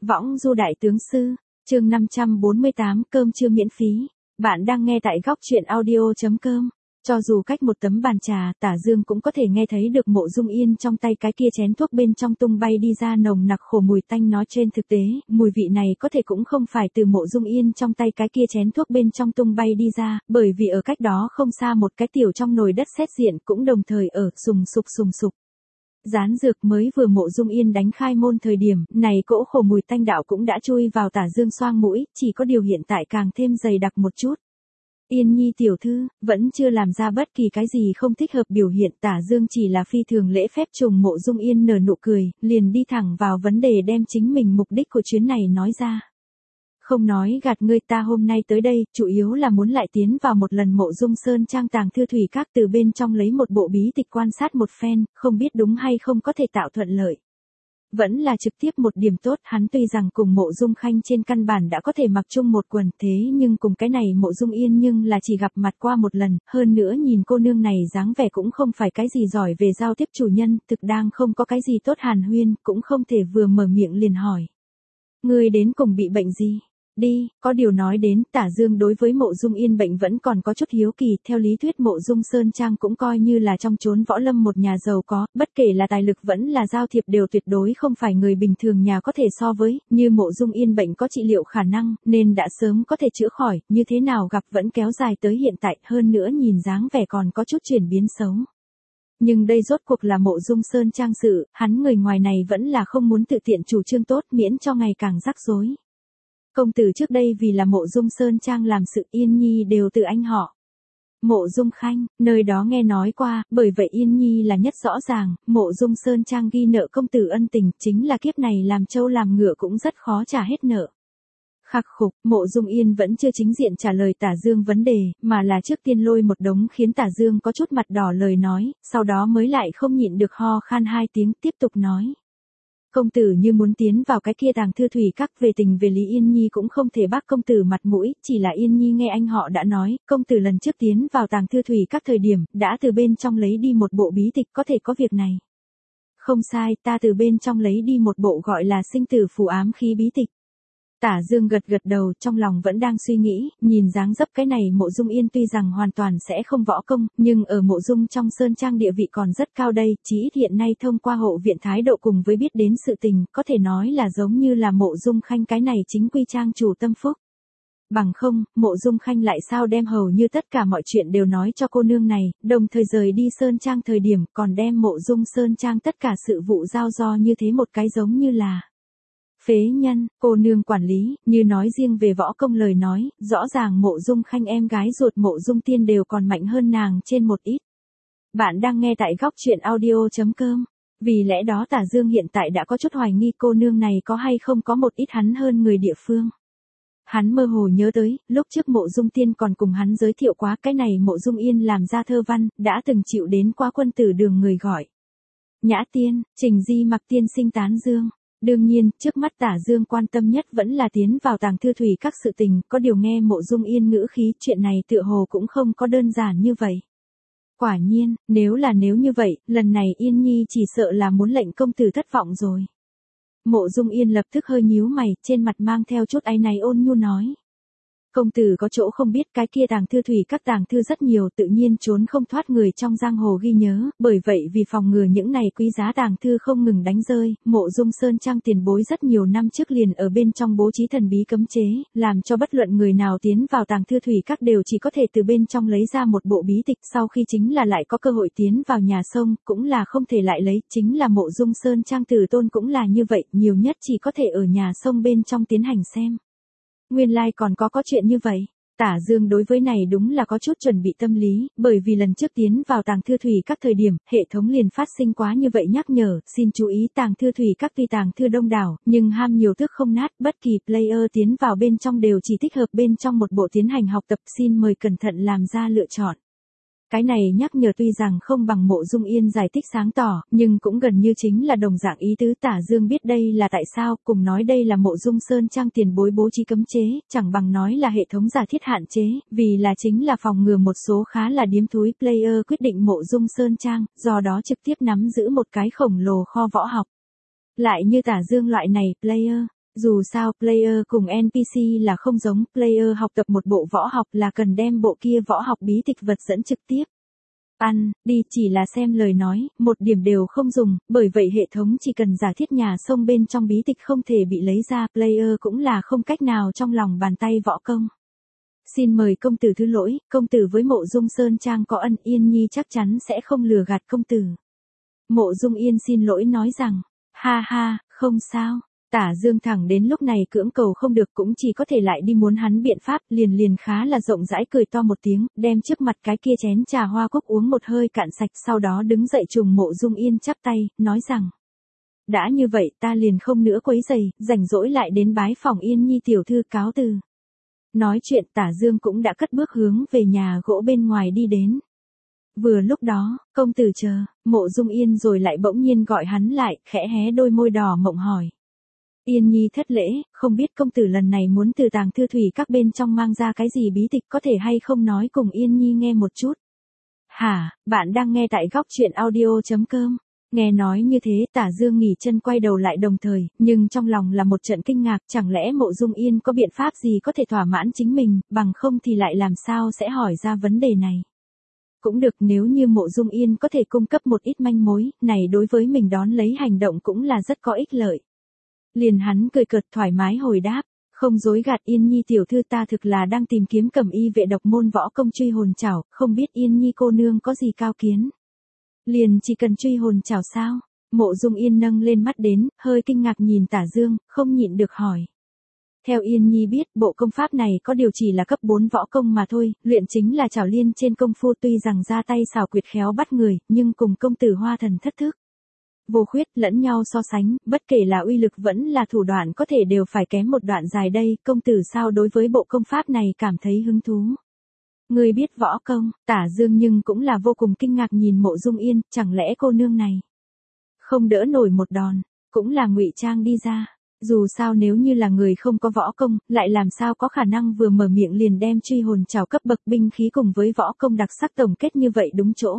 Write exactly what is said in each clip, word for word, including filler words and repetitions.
Võng du đại tướng sư, chương năm trăm bốn mươi tám, cơm trưa miễn phí. Bạn đang nghe tại góc truyện audio chấm com. Cho dù cách một tấm bàn trà, Tả Dương cũng có thể nghe thấy được Mộ Dung Yên trong tay cái kia chén thuốc bên trong tung bay đi ra nồng nặc khổ mùi tanh, nói trên thực tế, mùi vị này có thể cũng không phải từ Mộ Dung Yên trong tay cái kia chén thuốc bên trong tung bay đi ra, bởi vì ở cách đó không xa một cái tiểu trong nồi đất sét diện cũng đồng thời ở sùng sục sùng sục. Gián dược mới vừa Mộ Dung Yên đánh khai môn thời điểm, này cỗ khổ mùi tanh đạo cũng đã chui vào Tả Dương xoang mũi, chỉ có điều hiện tại càng thêm dày đặc một chút. Yên Nhi tiểu thư, vẫn chưa làm ra bất kỳ cái gì không thích hợp biểu hiện, Tả Dương chỉ là phi thường lễ phép trùng Mộ Dung Yên nở nụ cười, liền đi thẳng vào vấn đề đem chính mình mục đích của chuyến này nói ra. Không nói gạt ngươi, ta hôm nay tới đây, chủ yếu là muốn lại tiến vào một lần Mộ Dung Sơn Trang tàng thư thủy các, từ bên trong lấy một bộ bí tịch quan sát một phen, không biết đúng hay không có thể tạo thuận lợi. Vẫn là trực tiếp một điểm tốt, hắn tuy rằng cùng Mộ Dung Khanh trên căn bản đã có thể mặc chung một quần, thế nhưng cùng cái này Mộ Dung Yên nhưng là chỉ gặp mặt qua một lần, hơn nữa nhìn cô nương này dáng vẻ cũng không phải cái gì giỏi về giao tiếp chủ nhân, thực đang không có cái gì tốt hàn huyên, cũng không thể vừa mở miệng liền hỏi. Ngươi đến cùng bị bệnh gì? Đi, có điều nói đến, Tả Dương đối với Mộ Dung Yên bệnh vẫn còn có chút hiếu kỳ, theo lý thuyết Mộ Dung Sơn Trang cũng coi như là trong chốn võ lâm một nhà giàu có, bất kể là tài lực vẫn là giao thiệp đều tuyệt đối không phải người bình thường nhà có thể so với, như Mộ Dung Yên bệnh có trị liệu khả năng, nên đã sớm có thể chữa khỏi, như thế nào gặp vẫn kéo dài tới hiện tại, hơn nữa nhìn dáng vẻ còn có chút chuyển biến xấu. Nhưng đây rốt cuộc là Mộ Dung Sơn Trang sự, hắn người ngoài này vẫn là không muốn tự tiện chủ trương tốt, miễn cho ngày càng rắc rối. Công tử trước đây vì là Mộ Dung Sơn Trang làm sự, Yên Nhi đều từ anh họ. Mộ Dung Khanh, nơi đó nghe nói qua, bởi vậy Yên Nhi là nhất rõ ràng, Mộ Dung Sơn Trang ghi nợ công tử ân tình, chính là kiếp này làm trâu làm ngựa cũng rất khó trả hết nợ. Khắc khục, Mộ Dung Yên vẫn chưa chính diện trả lời Tả Dương vấn đề, mà là trước tiên lôi một đống khiến Tả Dương có chút mặt đỏ lời nói, sau đó mới lại không nhịn được ho khan hai tiếng tiếp tục nói. Công tử như muốn tiến vào cái kia tàng thư thủy các, về tình về lý Yên Nhi cũng không thể bác công tử mặt mũi, chỉ là Yên Nhi nghe anh họ đã nói, công tử lần trước tiến vào tàng thư thủy các thời điểm, đã từ bên trong lấy đi một bộ bí tịch, có thể có việc này. Không sai, ta từ bên trong lấy đi một bộ gọi là sinh tử phù ám khí bí tịch. Tả Dương gật gật đầu, trong lòng vẫn đang suy nghĩ, nhìn dáng dấp cái này Mộ Dung Yên tuy rằng hoàn toàn sẽ không võ công, nhưng ở Mộ Dung trong Sơn Trang địa vị còn rất cao đây, chỉ ít hiện nay thông qua hộ viện thái độ cùng với biết đến sự tình, có thể nói là giống như là Mộ Dung Khanh cái này chính quy trang chủ tâm phúc. Bằng không, Mộ Dung Khanh lại sao đem hầu như tất cả mọi chuyện đều nói cho cô nương này, đồng thời rời đi Sơn Trang thời điểm còn đem Mộ Dung Sơn Trang tất cả sự vụ giao do như thế một cái giống như là phế nhân, cô nương quản lý, như nói riêng về võ công lời nói, rõ ràng Mộ Dung Khanh em gái ruột Mộ Dung Tiên đều còn mạnh hơn nàng trên một ít. Bạn đang nghe tại góc truyện audio chấm com. Vì lẽ đó Tả Dương hiện tại đã có chút hoài nghi cô nương này có hay không có một ít hắn hơn người địa phương. Hắn mơ hồ nhớ tới, lúc trước Mộ Dung Tiên còn cùng hắn giới thiệu quá cái này Mộ Dung Yên làm ra thơ văn, đã từng chịu đến qua quân tử đường người gọi. Nhã Tiên, Trình Di Mặc tiên sinh tán dương. Đương nhiên, trước mắt Tả Dương quan tâm nhất vẫn là tiến vào tàng thư thủy các sự tình, có điều nghe Mộ Dung Yên ngữ khí, chuyện này tựa hồ cũng không có đơn giản như vậy. Quả nhiên, nếu là nếu như vậy, lần này Yên Nhi chỉ sợ là muốn lệnh công tử thất vọng rồi. Mộ Dung Yên lập tức hơi nhíu mày, trên mặt mang theo chút áy náy ôn nhu nói. Công tử có chỗ không biết, cái kia tàng thư thủy các tàng thư rất nhiều, tự nhiên trốn không thoát người trong giang hồ ghi nhớ, bởi vậy vì phòng ngừa những này quý giá tàng thư không ngừng đánh rơi, Mộ Dung Sơn Trang tiền bối rất nhiều năm trước liền ở bên trong bố trí thần bí cấm chế, làm cho bất luận người nào tiến vào tàng thư thủy các đều chỉ có thể từ bên trong lấy ra một bộ bí tịch, sau khi chính là lại có cơ hội tiến vào nhà sông, cũng là không thể lại lấy, chính là Mộ Dung Sơn Trang Tử Tôn cũng là như vậy, nhiều nhất chỉ có thể ở nhà sông bên trong tiến hành xem. Nguyên lai like còn có có chuyện như vậy. Tả Dương đối với này đúng là có chút chuẩn bị tâm lý, bởi vì lần trước tiến vào tàng thư thủy các thời điểm, hệ thống liền phát sinh quá như vậy nhắc nhở, xin chú ý tàng thư thủy các tuy tàng thư đông đảo, nhưng ham nhiều thức không nát, bất kỳ player tiến vào bên trong đều chỉ thích hợp bên trong một bộ tiến hành học tập, xin mời cẩn thận làm ra lựa chọn. Cái này nhắc nhở tuy rằng không bằng Mộ Dung Yên giải thích sáng tỏ, nhưng cũng gần như chính là đồng dạng ý tứ. Tả Dương biết đây là tại sao, cùng nói đây là Mộ Dung Sơn Trang tiền bối bố trí cấm chế, chẳng bằng nói là hệ thống giả thiết hạn chế, vì là chính là phòng ngừa một số khá là điếm thúi player quyết định Mộ Dung Sơn Trang, do đó trực tiếp nắm giữ một cái khổng lồ kho võ học. Lại như Tả Dương loại này player, Dù sao player cùng en pê xê là không giống, player học tập một bộ võ học là cần đem bộ kia võ học bí tịch vật dẫn trực tiếp. Ăn, đi chỉ là xem lời nói, một điểm đều không dùng, bởi vậy hệ thống chỉ cần giả thiết nhà sông bên trong bí tịch không thể bị lấy ra, player cũng là không cách nào trong lòng bàn tay võ công. Xin mời công tử thứ lỗi, công tử với Mộ Dung Sơn Trang có ân, Yên Nhi chắc chắn sẽ không lừa gạt công tử. Mộ Dung Yên xin lỗi nói rằng, ha ha, không sao. Tả Dương thẳng đến lúc này cưỡng cầu không được cũng chỉ có thể lại đi muốn hắn biện pháp, liền liền khá là rộng rãi cười to một tiếng, đem trước mặt cái kia chén trà hoa cúc uống một hơi cạn sạch, sau đó đứng dậy trùng Mộ Dung Yên chắp tay, nói rằng, đã như vậy ta liền không nữa quấy rầy, rảnh rỗi lại đến bái phòng Yên Nhi tiểu thư cáo từ. Nói chuyện Tả Dương cũng đã cất bước hướng về nhà gỗ bên ngoài đi đến. Vừa lúc đó, công tử chờ, Mộ Dung Yên rồi lại bỗng nhiên gọi hắn lại, khẽ hé đôi môi đỏ mộng hỏi. Yên Nhi thất lễ, không biết công tử lần này muốn từ tàng thư thủy các bên trong mang ra cái gì bí tịch, có thể hay không nói cùng Yên Nhi nghe một chút. Hả, bạn đang nghe tại góc truyện audio chấm com. Nghe nói như thế Tả Dương nghỉ chân quay đầu lại đồng thời, nhưng trong lòng là một trận kinh ngạc, chẳng lẽ Mộ Dung Yên có biện pháp gì có thể thỏa mãn chính mình, bằng không thì lại làm sao sẽ hỏi ra vấn đề này. Cũng được, nếu như Mộ Dung Yên có thể cung cấp một ít manh mối, này đối với mình đón lấy hành động cũng là rất có ích lợi. Liền hắn cười cợt thoải mái hồi đáp, không dối gạt Yên Nhi tiểu thư, ta thực là đang tìm kiếm cẩm y vệ độc môn võ công truy hồn trảo, không biết Yên Nhi cô nương có gì cao kiến. Liền chỉ cần truy hồn trảo sao? Mộ Dung Yên nâng lên mắt đến, hơi kinh ngạc nhìn Tả Dương, không nhịn được hỏi. Theo Yên Nhi biết, bộ công pháp này có điều chỉ là cấp bốn võ công mà thôi, luyện chính là trảo liên trên công phu, tuy rằng ra tay xảo quyệt khéo bắt người, nhưng cùng công tử Hoa Thần thất thức vô khuyết, lẫn nhau so sánh, bất kể là uy lực vẫn là thủ đoạn có thể đều phải kém một đoạn dài đây, công tử sao đối với bộ công pháp này cảm thấy hứng thú. Người biết võ công, Tả Dương nhưng cũng là vô cùng kinh ngạc nhìn Mộ Dung Yên, chẳng lẽ cô nương này không đỡ nổi một đòn, cũng là ngụy trang đi ra. Dù sao nếu như là người không có võ công, lại làm sao có khả năng vừa mở miệng liền đem truy hồn trảo cấp bậc binh khí cùng với võ công đặc sắc tổng kết như vậy đúng chỗ.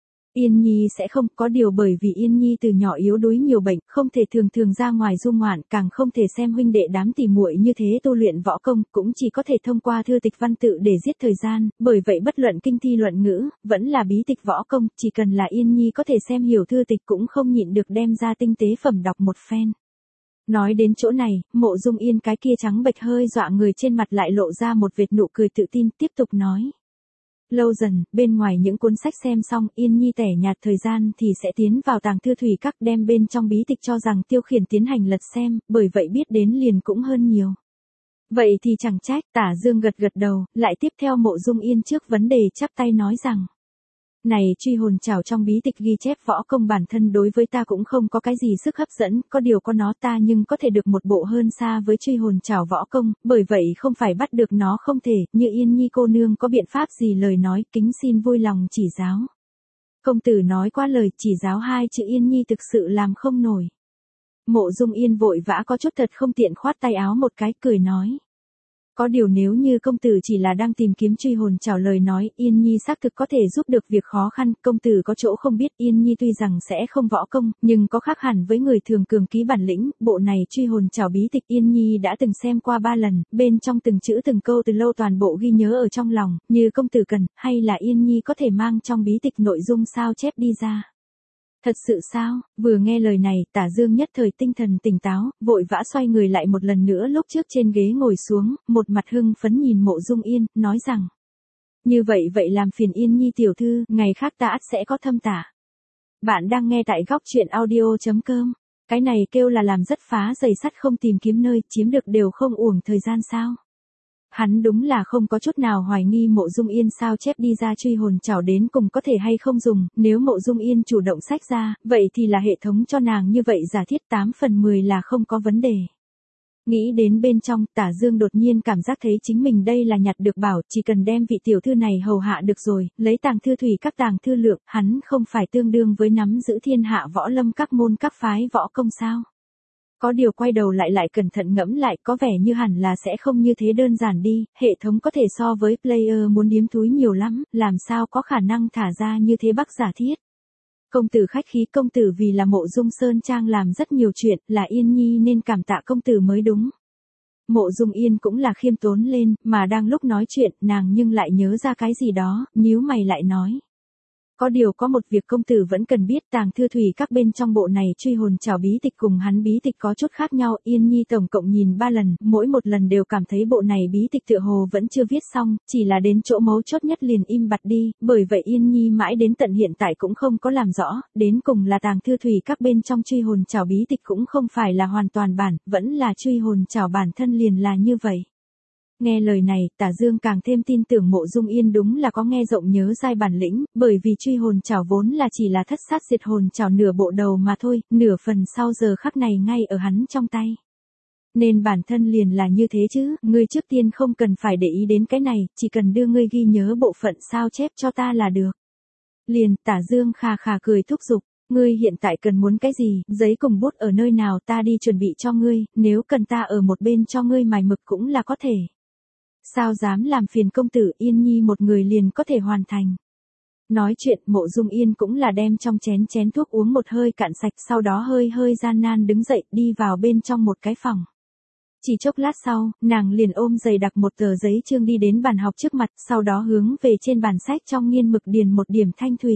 Yên Nhi sẽ không, có điều bởi vì Yên Nhi từ nhỏ yếu đuối nhiều bệnh, không thể thường thường ra ngoài du ngoạn, càng không thể xem huynh đệ đám tỉ muội như thế tu luyện võ công, cũng chỉ có thể thông qua thư tịch văn tự để giết thời gian, bởi vậy bất luận kinh thi luận ngữ, vẫn là bí tịch võ công, chỉ cần là Yên Nhi có thể xem hiểu thư tịch cũng không nhịn được đem ra tinh tế phẩm đọc một phen. Nói đến chỗ này, Mộ Dung Yên cái kia trắng bệch hơi dọa người trên mặt lại lộ ra một vệt nụ cười tự tin, tiếp tục nói. Lâu dần, bên ngoài những cuốn sách xem xong, Yên Nhi tẻ nhạt thời gian thì sẽ tiến vào tàng thư thủy các, đem bên trong bí tịch cho rằng tiêu khiển tiến hành lật xem, bởi vậy biết đến liền cũng hơn nhiều. Vậy thì chẳng trách, Tả Dương gật gật đầu, lại tiếp theo Mộ Dung Yên trước vấn đề chắp tay nói rằng. Này truy hồn trảo trong bí tịch ghi chép võ công bản thân đối với ta cũng không có cái gì sức hấp dẫn, có điều có nó ta nhưng có thể được một bộ hơn xa với truy hồn trảo võ công, bởi vậy không phải bắt được nó không thể, như Yên Nhi cô nương có biện pháp gì lời nói, kính xin vui lòng chỉ giáo. Công tử nói qua lời chỉ giáo hai chữ Yên Nhi thực sự làm không nổi. Mộ Dung Yên vội vã có chút thật không tiện khoát tay áo một cái cười nói. Có điều nếu như công tử chỉ là đang tìm kiếm truy hồn trảo lời nói, Yên Nhi xác thực có thể giúp được việc khó khăn, công tử có chỗ không biết, Yên Nhi tuy rằng sẽ không võ công, nhưng có khác hẳn với người thường cường ký bản lĩnh, bộ này truy hồn trảo bí tịch Yên Nhi đã từng xem qua ba lần, bên trong từng chữ từng câu từ lâu toàn bộ ghi nhớ ở trong lòng, như công tử cần, hay là Yên Nhi có thể mang trong bí tịch nội dung sao chép đi ra. Thật sự sao? Vừa nghe lời này, Tả Dương nhất thời tinh thần tỉnh táo, vội vã xoay người lại một lần nữa lúc trước trên ghế ngồi xuống, một mặt hưng phấn nhìn Mộ Dung Yên, nói rằng. Như vậy vậy làm phiền Yên Nhi tiểu thư, ngày khác ta ắt sẽ có thâm tả. Bạn đang nghe tại góc truyện audio chấm com. Cái này kêu là làm rất phá giày sắt không tìm kiếm nơi, chiếm được đều không uổng thời gian sao. Hắn đúng là không có chút nào hoài nghi Mộ Dung Yên sao chép đi ra truy hồn trảo đến cùng có thể hay không dùng, nếu Mộ Dung Yên chủ động sách ra, vậy thì là hệ thống cho nàng như vậy giả thiết tám phần mười là không có vấn đề. Nghĩ đến bên trong, Tả Dương đột nhiên cảm giác thấy chính mình đây là nhặt được bảo, chỉ cần đem vị tiểu thư này hầu hạ được rồi, lấy tàng thư thủy các tàng thư lượng, hắn không phải tương đương với nắm giữ thiên hạ võ lâm các môn các phái võ công sao. Có điều quay đầu lại lại cẩn thận ngẫm lại, có vẻ như hẳn là sẽ không như thế đơn giản đi, hệ thống có thể so với player muốn điếm thúi nhiều lắm, làm sao có khả năng thả ra như thế bắc giả thiết. Công tử khách khí, công tử vì là Mộ Dung Sơn Trang làm rất nhiều chuyện, là Yên Nhi nên cảm tạ công tử mới đúng. Mộ Dung Yên cũng là khiêm tốn lên, mà đang lúc nói chuyện, nàng nhưng lại nhớ ra cái gì đó, nhíu mày lại nói. Có điều có một việc công tử vẫn cần biết, tàng thư thủy các bên trong bộ này truy hồn trảo bí tịch cùng hắn bí tịch có chút khác nhau. Yên Nhi tổng cộng nhìn ba lần, mỗi một lần đều cảm thấy bộ này bí tịch tựa hồ vẫn chưa viết xong, chỉ là đến chỗ mấu chốt nhất liền im bặt đi, bởi vậy Yên Nhi mãi đến tận hiện tại cũng không có làm rõ, đến cùng là tàng thư thủy các bên trong truy hồn trảo bí tịch cũng không phải là hoàn toàn bản, vẫn là truy hồn trảo bản thân liền là như vậy. Nghe lời này, Tả Dương càng thêm tin tưởng Mộ Dung Yên đúng là có nghe rộng nhớ dai bản lĩnh, bởi vì truy hồn trảo vốn là chỉ là thất sát diệt hồn trảo nửa bộ đầu mà thôi, nửa phần sau giờ khắc này ngay ở hắn trong tay. Nên bản thân liền là như thế chứ, ngươi trước tiên không cần phải để ý đến cái này, chỉ cần đưa ngươi ghi nhớ bộ phận sao chép cho ta là được. Liền, Tả Dương khà khà cười thúc giục. Ngươi hiện tại cần muốn cái gì, giấy cùng bút ở nơi nào ta đi chuẩn bị cho ngươi, nếu cần ta ở một bên cho ngươi mài mực cũng là có thể. Sao dám làm phiền công tử, Yên Nhi một người liền có thể hoàn thành. Nói chuyện, Mộ Dung Yên cũng là đem trong chén chén thuốc uống một hơi cạn sạch, sau đó hơi hơi gian nan đứng dậy, đi vào bên trong một cái phòng. Chỉ chốc lát sau, nàng liền ôm dày đặc một tờ giấy chương đi đến bàn học trước mặt, sau đó hướng về trên bàn sách trong nghiên mực điền một điểm thanh thủy.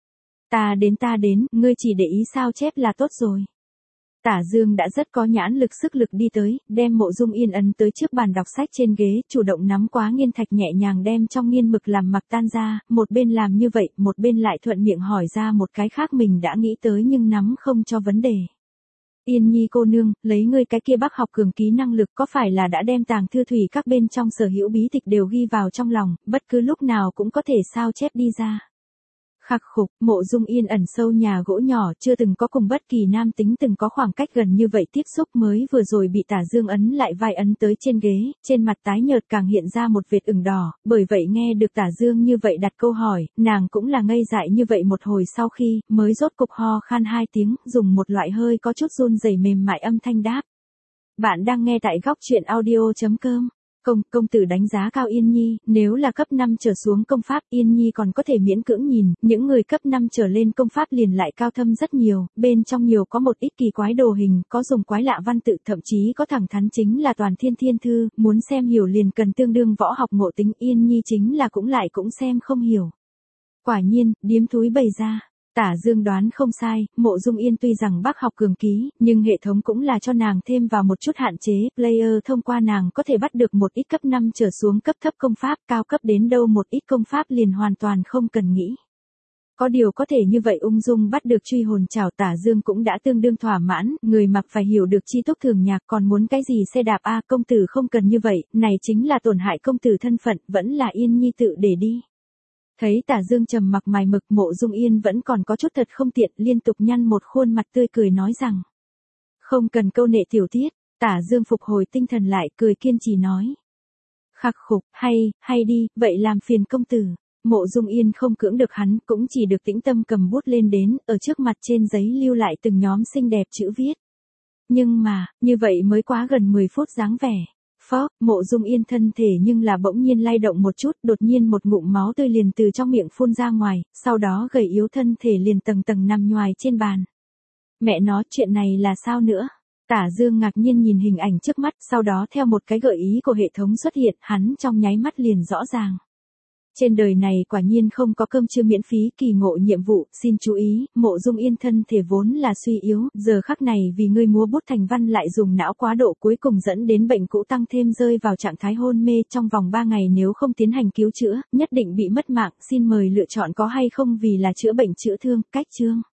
Ta đến ta đến, ngươi chỉ để ý sao chép là tốt rồi. Tả Dương đã rất có nhãn lực sức lực đi tới, đem Mộ Dung Yên ấn tới trước bàn đọc sách trên ghế, chủ động nắm quá nghiên thạch nhẹ nhàng đem trong nghiên mực làm mặc tan ra, một bên làm như vậy, một bên lại thuận miệng hỏi ra một cái khác mình đã nghĩ tới nhưng nắm không cho vấn đề. Yên Nhi cô nương, lấy ngươi cái kia bác học cường ký năng lực có phải là đã đem tàng thư thủy các bên trong sở hữu bí tịch đều ghi vào trong lòng, bất cứ lúc nào cũng có thể sao chép đi ra. Khắc khục, Mộ Dung Yên ẩn sâu nhà gỗ nhỏ chưa từng có cùng bất kỳ nam tính từng có khoảng cách gần như vậy tiếp xúc mới vừa rồi bị Tả Dương ấn lại vai ấn tới trên ghế, trên mặt tái nhợt càng hiện ra một vệt ửng đỏ, bởi vậy nghe được Tả Dương như vậy đặt câu hỏi, nàng cũng là ngây dại như vậy một hồi sau khi, mới rốt cục ho khan hai tiếng, dùng một loại hơi có chút run rẩy mềm mại âm thanh đáp. Bạn đang nghe tại góc truyện audio chấm com. Công, công tử đánh giá cao Yên Nhi, nếu là cấp năm trở xuống công pháp Yên Nhi còn có thể miễn cưỡng nhìn, những người cấp năm trở lên công pháp liền lại cao thâm rất nhiều, bên trong nhiều có một ít kỳ quái đồ hình, có dùng quái lạ văn tự, thậm chí có thẳng thắn chính là toàn thiên thiên thư, muốn xem hiểu liền cần tương đương võ học ngộ tính, Yên Nhi chính là cũng lại cũng xem không hiểu. Quả nhiên, điếm thúi bày ra. Tả Dương đoán không sai, Mộ Dung Yên tuy rằng bác học cường ký, nhưng hệ thống cũng là cho nàng thêm vào một chút hạn chế, player thông qua nàng có thể bắt được một ít cấp năm trở xuống cấp thấp công pháp, cao cấp đến đâu một ít công pháp liền hoàn toàn không cần nghĩ. Có điều có thể như vậy ung dung bắt được truy hồn trảo Tả Dương cũng đã tương đương thỏa mãn, người mặc phải hiểu được chi túc thường nhạc còn muốn cái gì xe đạp a công tử không cần như vậy, này chính là tổn hại công tử thân phận, vẫn là Yên Nhi tự để đi. Thấy Tả Dương trầm mặc mài mực Mộ Dung Yên vẫn còn có chút thật không tiện liên tục nhăn một khuôn mặt tươi cười nói rằng. Không cần câu nệ tiểu tiết, Tả Dương phục hồi tinh thần lại cười kiên trì nói. Khắc khục, hay, hay đi, vậy làm phiền công tử. Mộ Dung Yên không cưỡng được hắn cũng chỉ được tĩnh tâm cầm bút lên đến, ở trước mặt trên giấy lưu lại từng nhóm xinh đẹp chữ viết. Nhưng mà, như vậy mới quá gần mười phút dáng vẻ. Phó, Mộ Dung Yên thân thể nhưng là bỗng nhiên lay động một chút, đột nhiên một ngụm máu tươi liền từ trong miệng phun ra ngoài, sau đó gầy yếu thân thể liền tầng tầng nằm nhoài trên bàn. Mẹ nó, chuyện này là sao nữa? Tả Dương ngạc nhiên nhìn hình ảnh trước mắt, sau đó theo một cái gợi ý của hệ thống xuất hiện, hắn trong nháy mắt liền rõ ràng. Trên đời này quả nhiên không có cơm trưa miễn phí, kỳ ngộ nhiệm vụ, xin chú ý, Mộ Dung Yên thân thể vốn là suy yếu, giờ khắc này vì ngươi múa bút thành văn lại dùng não quá độ cuối cùng dẫn đến bệnh cũ tăng thêm rơi vào trạng thái hôn mê trong vòng ba ngày nếu không tiến hành cứu chữa, nhất định bị mất mạng, xin mời lựa chọn có hay không vì là chữa bệnh chữa thương, cách chương.